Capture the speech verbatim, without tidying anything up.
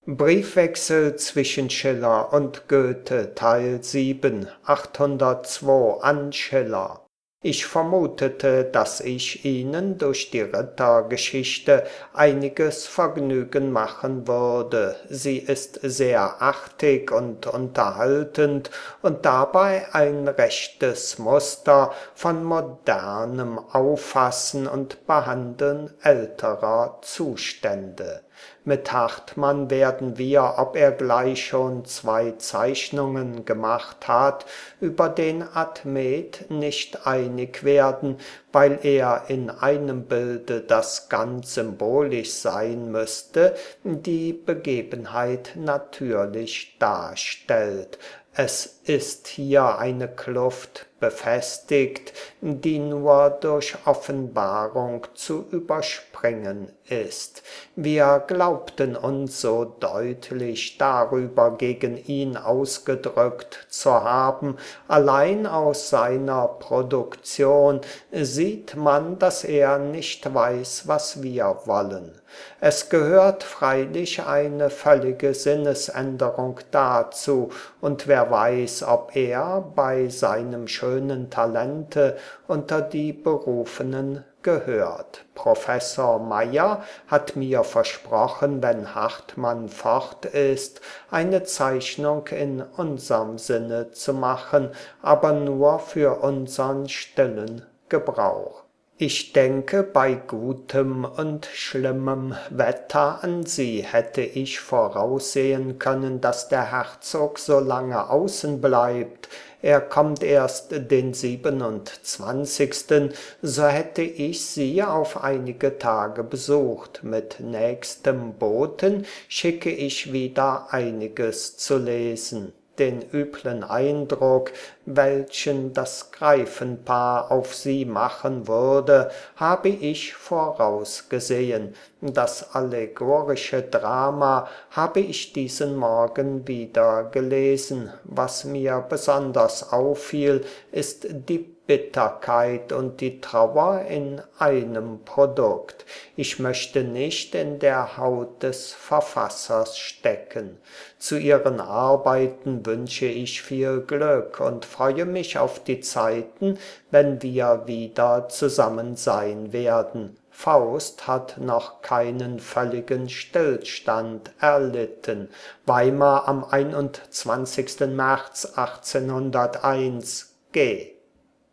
Briefwechsel zwischen Schiller und Goethe Teil sieben achthundertzwei an Schiller. Ich vermutete, dass ich Ihnen durch die Rittergeschichte einiges Vergnügen machen würde. Sie ist sehr artig und unterhaltend und dabei ein rechtes Muster von modernem Auffassen und Behandeln älterer Zustände. Mit Hartmann werden wir, ob er gleich schon zwei Zeichnungen gemacht hat, über den Admet nicht einig werden, weil er in einem Bilde, das ganz symbolisch sein müsste, die Begebenheit natürlich darstellt. Es ist hier eine Kluft befestigt, die nur durch Offenbarung zu überspringen ist. Wir glaubten uns so deutlich darüber gegen ihn ausgedrückt zu haben, allein aus seiner Produktion sieht man, dass er nicht weiß, was wir wollen. Es gehört freilich eine völlige Sinnesänderung dazu, und wer weiß, ob er bei seinem schönen Talente unter die Berufenen gehört. Professor Meyer hat mir versprochen, wenn Hartmann fort ist, eine Zeichnung in unserm Sinne zu machen, aber nur für unsern stillen Gebrauch. Ich denke, bei gutem und schlimmem Wetter an Sie hätte ich voraussehen können, dass der Herzog so lange außen bleibt. Er kommt erst den siebenundzwanzigsten So hätte ich Sie auf einige Tage besucht. Mit nächstem Boten schicke ich wieder einiges zu lesen. Den üblen Eindruck, welchen das Greifenpaar auf Sie machen würde, habe ich vorausgesehen. Das allegorische Drama habe ich diesen Morgen wieder gelesen. Was mir besonders auffiel, ist die Bitterkeit und die Trauer in einem Produkt. Ich möchte nicht in der Haut des Verfassers stecken. Zu Ihren Arbeiten wünsche ich viel Glück und freue mich auf die Zeiten, wenn wir wieder zusammen sein werden. Faust hat noch keinen völligen Stillstand erlitten. Weimar am einundzwanzigsten März achtzehnhunderteins G